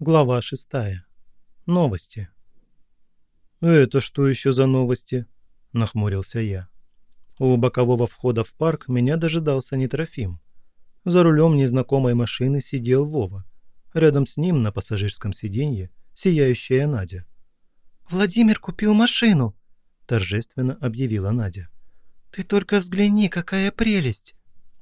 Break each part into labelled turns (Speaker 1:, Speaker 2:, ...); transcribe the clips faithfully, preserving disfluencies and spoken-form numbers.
Speaker 1: Глава шестая. Новости. «Это что еще за новости?» – нахмурился я. У бокового входа в парк меня дожидался не Трофим. За рулем незнакомой машины сидел Вова. Рядом с ним на пассажирском сиденье сияющая Надя.
Speaker 2: «Владимир купил машину», –
Speaker 1: торжественно объявила Надя.
Speaker 2: «Ты только взгляни, какая прелесть!»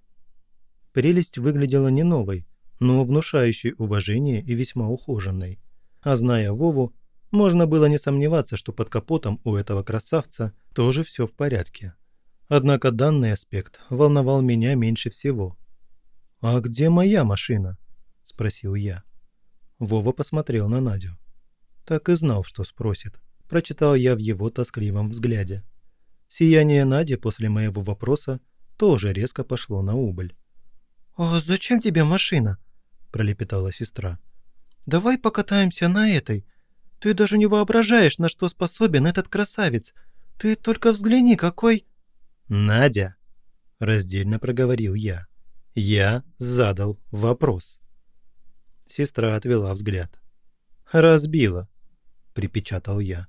Speaker 1: Прелесть выглядела не новой, но внушающей уважение и весьма ухоженной. А зная Вову, можно было не сомневаться, что под капотом у этого красавца тоже все в порядке. Однако данный аспект волновал меня меньше всего. «А где моя машина?» – спросил я. Вова посмотрел на Надю. Так и знал, что спросит. Прочитал я в его тоскливом взгляде. Сияние Нади после моего вопроса тоже резко пошло на убыль.
Speaker 2: «А зачем тебе машина?» – пролепетала сестра. «Давай покатаемся на этой. Ты даже не воображаешь, на что способен этот красавец. Ты только взгляни, какой...»
Speaker 1: «Надя!» – раздельно проговорил я. Я задал вопрос. Сестра отвела взгляд. «Разбила», – припечатал я.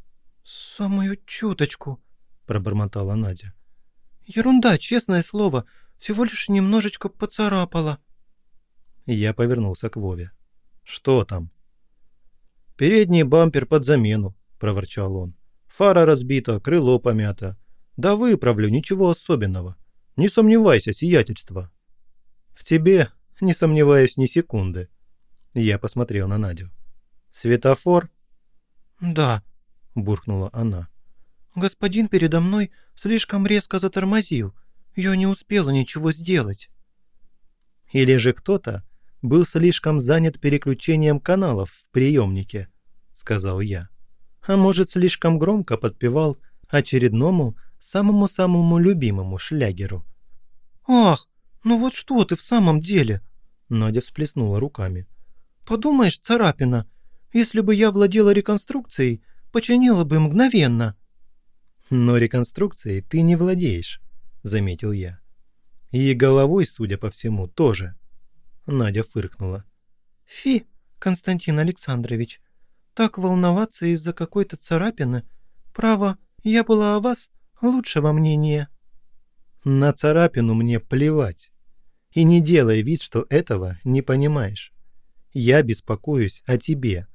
Speaker 2: «Самую чуточку», – пробормотала Надя. «Ерунда, честное слово, всего лишь немножечко поцарапала».
Speaker 1: Я повернулся к Вове. «Что там?» «Передний бампер под замену», – проворчал он. «Фара разбита, крыло помято. Да выправлю, ничего особенного. Не сомневайся, сиятельство». «В тебе не сомневаюсь ни секунды». Я посмотрел на Надю. «Светофор?»
Speaker 2: «Да», – буркнула она. «Господин передо мной слишком резко затормозил. Я не успела ничего сделать».
Speaker 1: «Или же кто-то был слишком занят переключением каналов в приемнике», — сказал я. «А может, слишком громко подпевал очередному, самому-самому любимому шлягеру».
Speaker 2: «Ах, ну вот что ты в самом деле?»
Speaker 1: Надя всплеснула руками.
Speaker 2: «Подумаешь, царапина. Если бы я владела реконструкцией, починила бы мгновенно».
Speaker 1: «Но реконструкцией ты не владеешь», — заметил я. «И головой, судя по всему, тоже». Надя фыркнула.
Speaker 2: «Фи, Константин Александрович, так волноваться из-за какой-то царапины. Право, я была о вас лучшего мнения».
Speaker 1: «На царапину мне плевать. И не делай вид, что этого не понимаешь. Я беспокоюсь о тебе».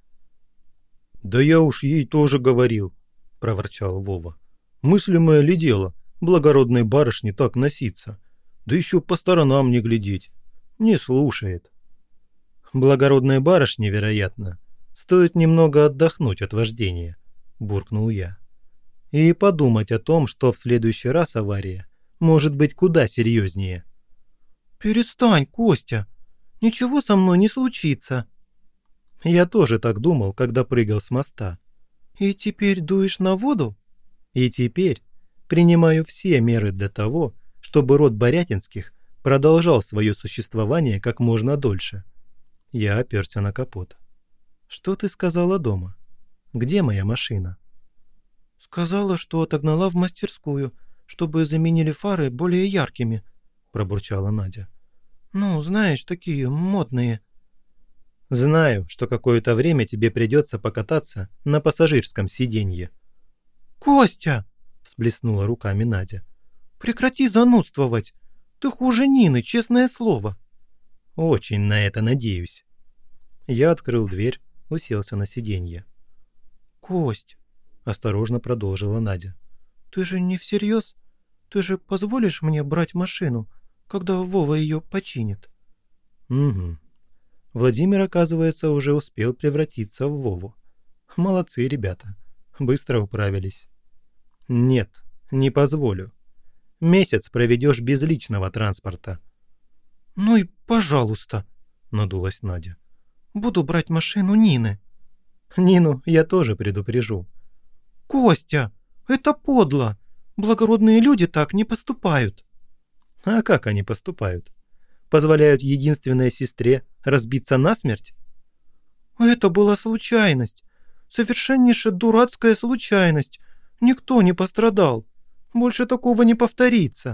Speaker 1: «Да я уж ей тоже говорил», – проворчал Вова. «Мыслимое ли дело благородной барышне так носиться? Да еще по сторонам не глядеть. Не слушает». «Благородной барышне, вероятно, стоит немного отдохнуть от вождения», – буркнул я. «И подумать о том, что в следующий раз авария может быть куда серьезнее».
Speaker 2: «Перестань, Костя. Ничего со мной не случится».
Speaker 1: Я тоже так думал, когда прыгал с моста.
Speaker 2: «И теперь дуешь на воду?»
Speaker 1: «И теперь принимаю все меры для того, чтобы род Борятинских продолжал свое существование как можно дольше». Я оперся на капот. «Что ты сказала дома? Где моя машина?»
Speaker 2: «Сказала, что отогнала в мастерскую, чтобы заменили фары более яркими», – пробурчала Надя. «Ну, знаешь, такие модные».
Speaker 1: «Знаю, что какое-то время тебе придется покататься на пассажирском сиденье».
Speaker 2: «Костя!» –
Speaker 1: всплеснула руками Надя.
Speaker 2: «Прекрати занудствовать. Ты хуже Нины, честное слово».
Speaker 1: «Очень на это надеюсь». Я открыл дверь, уселся на сиденье.
Speaker 2: «Кость», – осторожно продолжила Надя, – «ты же не всерьез? Ты же позволишь мне брать машину, когда Вова ее починит?»
Speaker 1: «Угу». Владимир, оказывается, уже успел превратиться в Вову. Молодцы ребята, быстро управились. «Нет, не позволю. Месяц проведешь без личного транспорта».
Speaker 2: «Ну и пожалуйста», – надулась Надя. «Буду брать машину Нины».
Speaker 1: «Нину я тоже предупрежу».
Speaker 2: «Костя, это подло. Благородные люди так не поступают».
Speaker 1: «А как они поступают? Позволяют единственной сестре разбиться насмерть?»
Speaker 2: «Это была случайность. Совершеннейше дурацкая случайность. Никто не пострадал. Больше такого не повторится».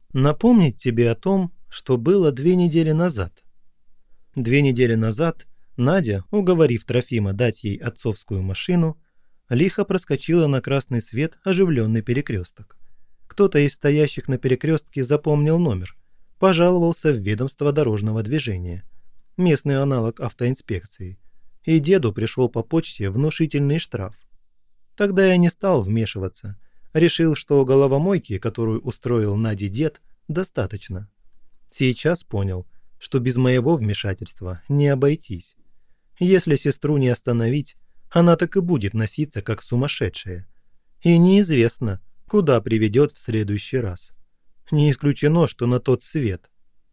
Speaker 1: «Напомнить тебе о том, что было две недели назад. Две недели назад Надя, уговорив Трофима дать ей отцовскую машину, лихо проскочила на красный свет оживленный перекресток. Кто-то из стоящих на перекрестке запомнил номер, пожаловался в ведомство дорожного движения, местный аналог автоинспекции, и деду пришел по почте внушительный штраф. Тогда я не стал вмешиваться, решил, что головомойки, которую устроил Наде дед, достаточно. Сейчас понял, что без моего вмешательства не обойтись. Если сестру не остановить, она так и будет носиться, как сумасшедшая. И неизвестно, куда приведет в следующий раз. Не исключено, что на тот свет.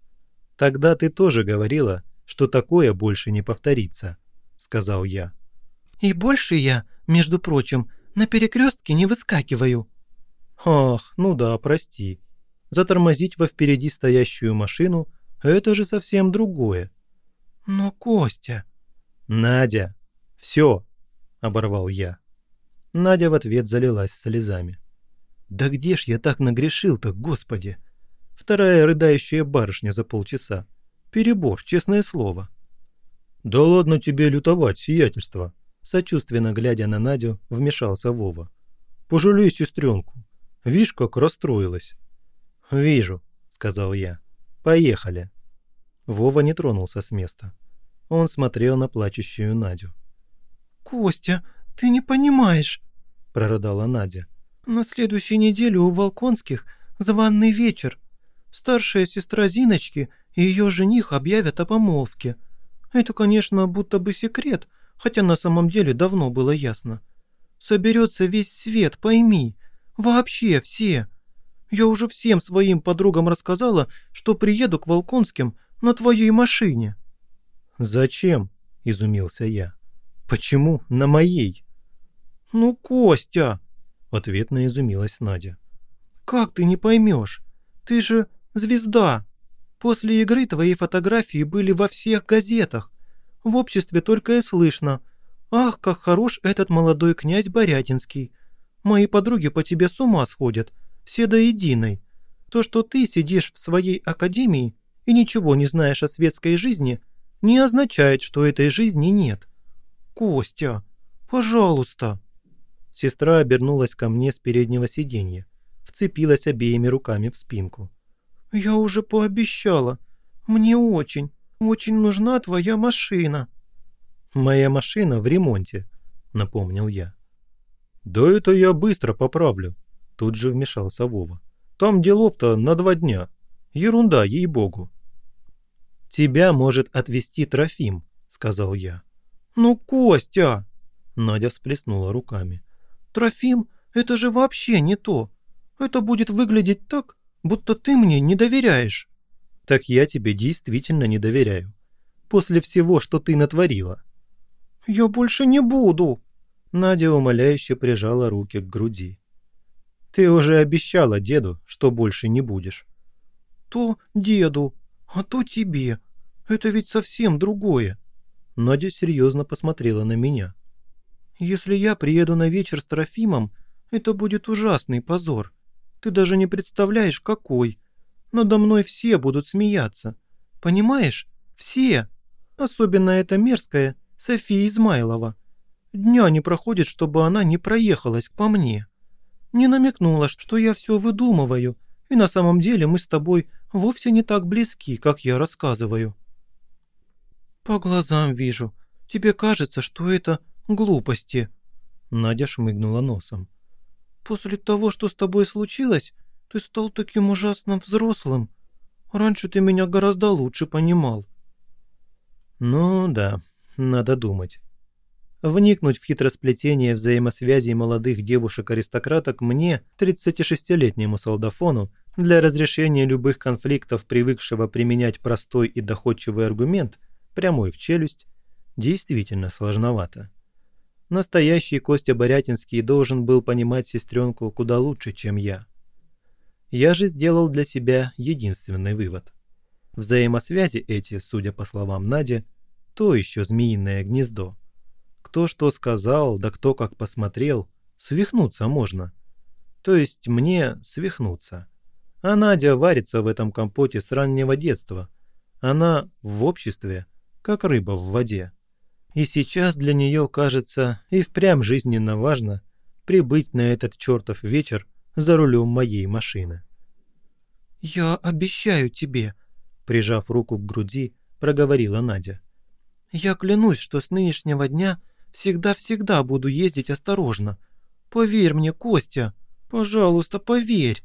Speaker 1: Тогда ты тоже говорила, что такое больше не повторится, сказал я.
Speaker 2: И больше я, между прочим, на перекрестке не выскакиваю.
Speaker 1: Ах, ну да, прости. Затормозить во впереди стоящую машину – это же совсем другое.
Speaker 2: Но, Костя...
Speaker 1: Надя, все, оборвал я. Надя в ответ залилась слезами. Да где ж я так нагрешил-то, господи? Вторая рыдающая барышня за полчаса. Перебор, честное слово. Да ладно тебе лютовать, сиятельство. Сочувственно глядя на Надю, вмешался Вова. Пожалей сестренку. Вишь, как расстроилась. Вижу, сказал я. Поехали. Вова не тронулся с места. Он смотрел на плачущую Надю.
Speaker 2: «Костя, ты не понимаешь», –
Speaker 1: прорыдала Надя.
Speaker 2: «На следующей неделе у Волконских званый вечер. Старшая сестра Зиночки и ее жених объявят о помолвке. Это, конечно, будто бы секрет, хотя на самом деле давно было ясно. Соберется весь свет, пойми. Вообще все. Я уже всем своим подругам рассказала, что приеду к Волконским на твоей машине».
Speaker 1: «Зачем?» – изумился я. «Почему на моей?»
Speaker 2: «Ну, Костя!»
Speaker 1: – ответно изумилась Надя.
Speaker 2: «Как ты не поймешь? Ты же звезда. После игры твои фотографии были во всех газетах. В обществе только и слышно. Ах, как хорош этот молодой князь Борятинский. Мои подруги по тебе с ума сходят, все до единой. То, что ты сидишь в своей академии и ничего не знаешь о светской жизни, не означает, что этой жизни нет. Костя, пожалуйста».
Speaker 1: Сестра обернулась ко мне с переднего сиденья, вцепилась обеими руками в спинку.
Speaker 2: «Я уже пообещала. Мне очень, очень нужна твоя машина».
Speaker 1: «Моя машина в ремонте», — напомнил я. «Да это я быстро поправлю», — тут же вмешался Вова. «Там делов-то на два дня. Ерунда, ей-богу». «Тебя может отвезти Трофим», — сказал я.
Speaker 2: «Ну, Костя!»
Speaker 1: — Надя всплеснула руками.
Speaker 2: «Трофим, это же вообще не то. Это будет выглядеть так, будто ты мне не доверяешь».
Speaker 1: «Так я тебе действительно не доверяю. После всего, что ты натворила».
Speaker 2: «Я больше не буду».
Speaker 1: Надя умоляюще прижала руки к груди. «Ты уже обещала деду, что больше не будешь».
Speaker 2: «То деду, а то тебе. Это ведь совсем другое».
Speaker 1: Надя серьезно посмотрела на меня.
Speaker 2: «Если я приеду на вечер с Трофимом, это будет ужасный позор. Ты даже не представляешь, какой. Надо мной все будут смеяться. Понимаешь? Все. Особенно эта мерзкая София Измайлова. Дня не проходит, чтобы она не проехалась по мне. Не намекнула, что я все выдумываю, и на самом деле мы с тобой вовсе не так близки, как я рассказываю». «По глазам вижу. Тебе кажется, что это глупости».
Speaker 1: Надя шмыгнула носом.
Speaker 2: «После того, что с тобой случилось, ты стал таким ужасно взрослым. Раньше ты меня гораздо лучше понимал».
Speaker 1: «Ну да, надо думать». Вникнуть в хитросплетение взаимосвязей молодых девушек-аристократок мне, тридцатишестилетнему солдафону, для разрешения любых конфликтов, привыкшего применять простой и доходчивый аргумент, прямой в челюсть, действительно сложновато. Настоящий Костя Борятинский должен был понимать сестренку куда лучше, чем я. Я же сделал для себя единственный вывод. Взаимосвязи эти, судя по словам Нади, то еще змеиное гнездо. Кто что сказал, да кто как посмотрел, свихнуться можно. То есть мне свихнуться. А Надя варится в этом компоте с раннего детства. Она в обществе, как рыба в воде. И сейчас для нее, кажется, и впрямь жизненно важно прибыть на этот чертов вечер за рулем моей машины.
Speaker 2: «Я обещаю тебе», –
Speaker 1: прижав руку к груди, проговорила Надя.
Speaker 2: «Я клянусь, что с нынешнего дня всегда-всегда буду ездить осторожно. Поверь мне, Костя, пожалуйста, поверь».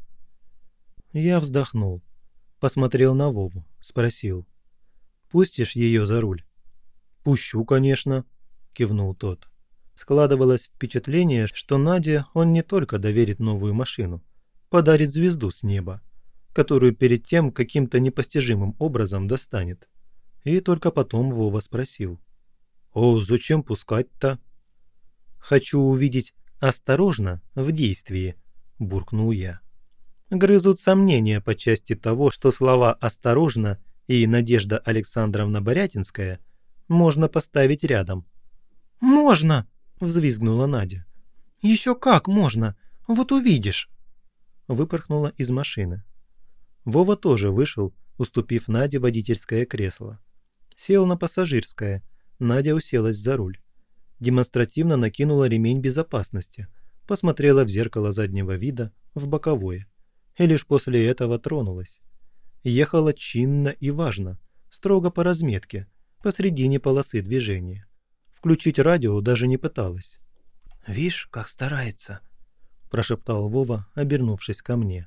Speaker 1: Я вздохнул, посмотрел на Вову, спросил. «Пустишь ее за руль?» «Пущу, конечно», – кивнул тот. Складывалось впечатление, что Наде он не только доверит новую машину, подарит звезду с неба, которую перед тем каким-то непостижимым образом достанет. И только потом Вова спросил. «О, зачем пускать-то?» «Хочу увидеть осторожно в действии», – буркнул я. Грызут сомнения по части того, что слова «осторожно» и «Надежда Александровна Борятинская» можно поставить рядом.
Speaker 2: «Можно!» –
Speaker 1: взвизгнула Надя.
Speaker 2: «Еще как можно! Вот увидишь!»
Speaker 1: Выпорхнула из машины. Вова тоже вышел, уступив Наде водительское кресло. Сел на пассажирское, Надя уселась за руль. Демонстративно накинула ремень безопасности, посмотрела в зеркало заднего вида, в боковое. И лишь после этого тронулась. Ехала чинно и важно, строго по разметке, посредине полосы движения. Включить радио даже не пыталась.
Speaker 2: «Вишь, как старается»,
Speaker 1: – прошептал Вова, обернувшись ко мне.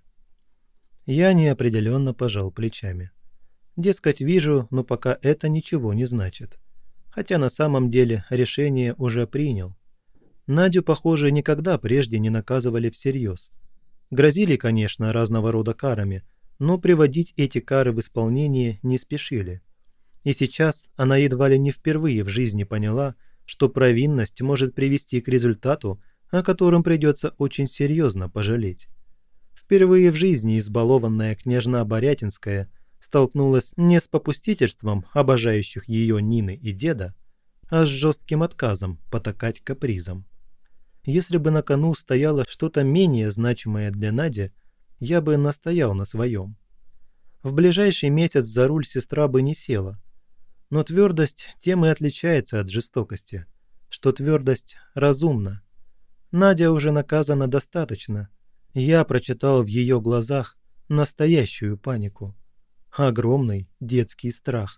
Speaker 1: Я неопределенно пожал плечами. Дескать, вижу, но пока это ничего не значит. Хотя на самом деле решение уже принял. Надю, похоже, никогда прежде не наказывали всерьез. Грозили, конечно, разного рода карами, но приводить эти кары в исполнение не спешили. И сейчас она едва ли не впервые в жизни поняла, что провинность может привести к результату, о котором придется очень серьезно пожалеть. Впервые в жизни избалованная княжна Борятинская столкнулась не с попустительством обожающих ее Нины и деда, а с жестким отказом потакать капризам. Если бы на кону стояло что-то менее значимое для Нади, я бы настоял на своем. В ближайший месяц за руль сестра бы не села. Но твердость тем и отличается от жестокости, что твердость разумна. Надя уже наказана достаточно. Я прочитал в ее глазах настоящую панику. Огромный детский страх.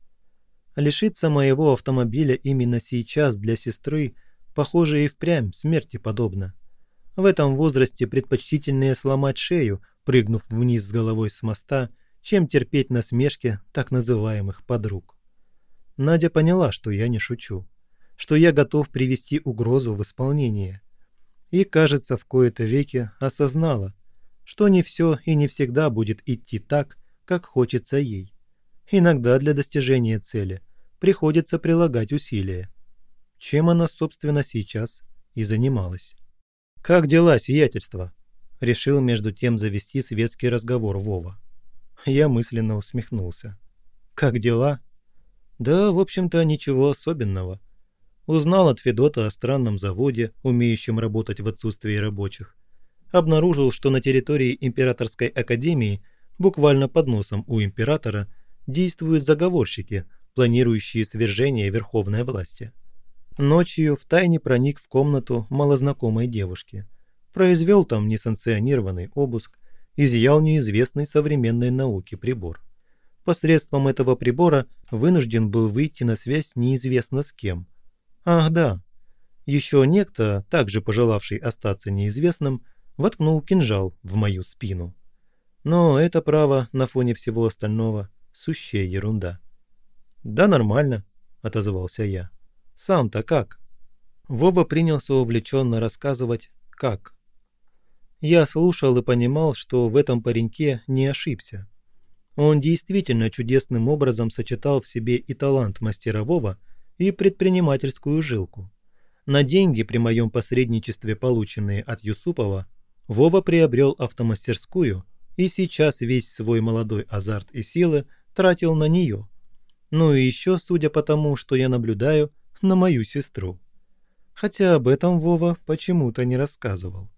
Speaker 1: Лишиться моего автомобиля именно сейчас для сестры, похоже, и впрямь смерти подобно. В этом возрасте предпочтительнее сломать шею, прыгнув вниз с головой с моста, чем терпеть насмешки так называемых подруг. Надя поняла, что я не шучу, что я готов привести угрозу в исполнение. И, кажется, в кои-то веки осознала, что не все и не всегда будет идти так, как хочется ей. Иногда для достижения цели приходится прилагать усилия. Чем она, собственно, сейчас и занималась. «Как дела, сиятельство?» – решил между тем завести светский разговор Вова. Я мысленно усмехнулся. «Как дела?» «Да, в общем-то, ничего особенного. Узнал от Федота о странном заводе, умеющем работать в отсутствии рабочих. Обнаружил, что на территории Императорской академии, буквально под носом у императора, действуют заговорщики, планирующие свержение верховной власти. Ночью втайне проник в комнату малознакомой девушки. Произвел там несанкционированный обыск, изъял неизвестный современной науке прибор. Посредством этого прибора вынужден был выйти на связь неизвестно с кем. Ах да, еще некто, также пожелавший остаться неизвестным, воткнул кинжал в мою спину. Но это, право, на фоне всего остального, сущая ерунда. «Да нормально», — отозвался я. «Сам-то как?» Вова принялся увлеченно рассказывать «как». Я слушал и понимал, что в этом пареньке не ошибся. Он действительно чудесным образом сочетал в себе и талант мастерового, и предпринимательскую жилку. На деньги, при моем посредничестве, полученные от Юсупова, Вова приобрел автомастерскую и сейчас весь свой молодой азарт и силы тратил на нее. Ну и еще, судя по тому, что я наблюдаю, на мою сестру. Хотя об этом Вова почему-то не рассказывал.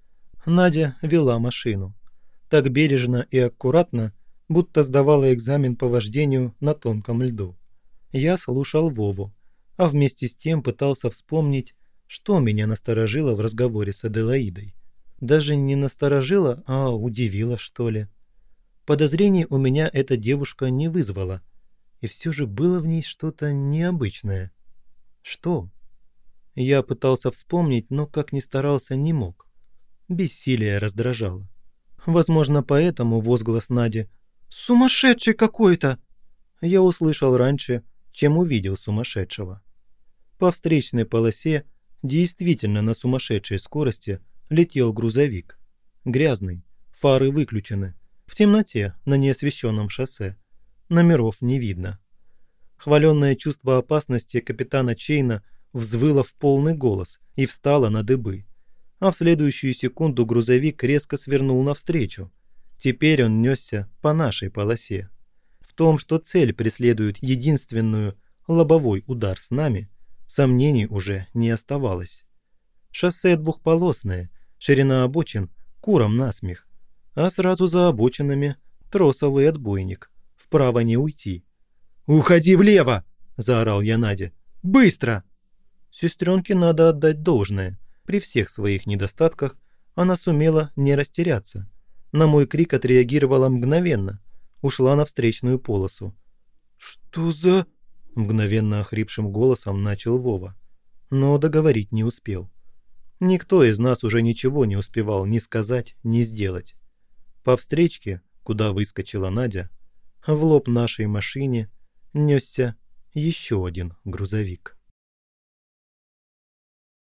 Speaker 1: Надя вела машину. Так бережно и аккуратно, будто сдавала экзамен по вождению на тонком льду. Я слушал Вову, а вместе с тем пытался вспомнить, что меня насторожило в разговоре с Аделаидой. Даже не насторожило, а удивило, что ли. Подозрений у меня эта девушка не вызвала, и все же было в ней что-то необычное. Что? Я пытался вспомнить, но как ни старался, не мог. Бессилие раздражало. Возможно, поэтому возглас Нади «Сумасшедший какой-то!» я услышал раньше, чем увидел сумасшедшего. По встречной полосе действительно на сумасшедшей скорости летел грузовик. Грязный, фары выключены, в темноте на неосвещенном шоссе. Номеров не видно. Хваленное чувство опасности капитана Чейна взвыло в полный голос и встало на дыбы. А в следующую секунду грузовик резко свернул навстречу. Теперь он несся по нашей полосе. В том, что цель преследует единственную лобовой удар с нами, сомнений уже не оставалось. Шоссе двухполосное, ширина обочин курам насмех, а сразу за обочинами тросовый отбойник. Вправо не уйти. «Уходи влево!» – заорал я Наде. «Быстро!» Сестренке надо отдать должное. При всех своих недостатках она сумела не растеряться. На мой крик отреагировала мгновенно. Ушла на встречную полосу. «Что за...» – мгновенно охрипшим голосом начал Вова. Но договорить не успел. Никто из нас уже ничего не успевал ни сказать, ни сделать. По встречке, куда выскочила Надя, в лоб нашей машине несся еще один грузовик.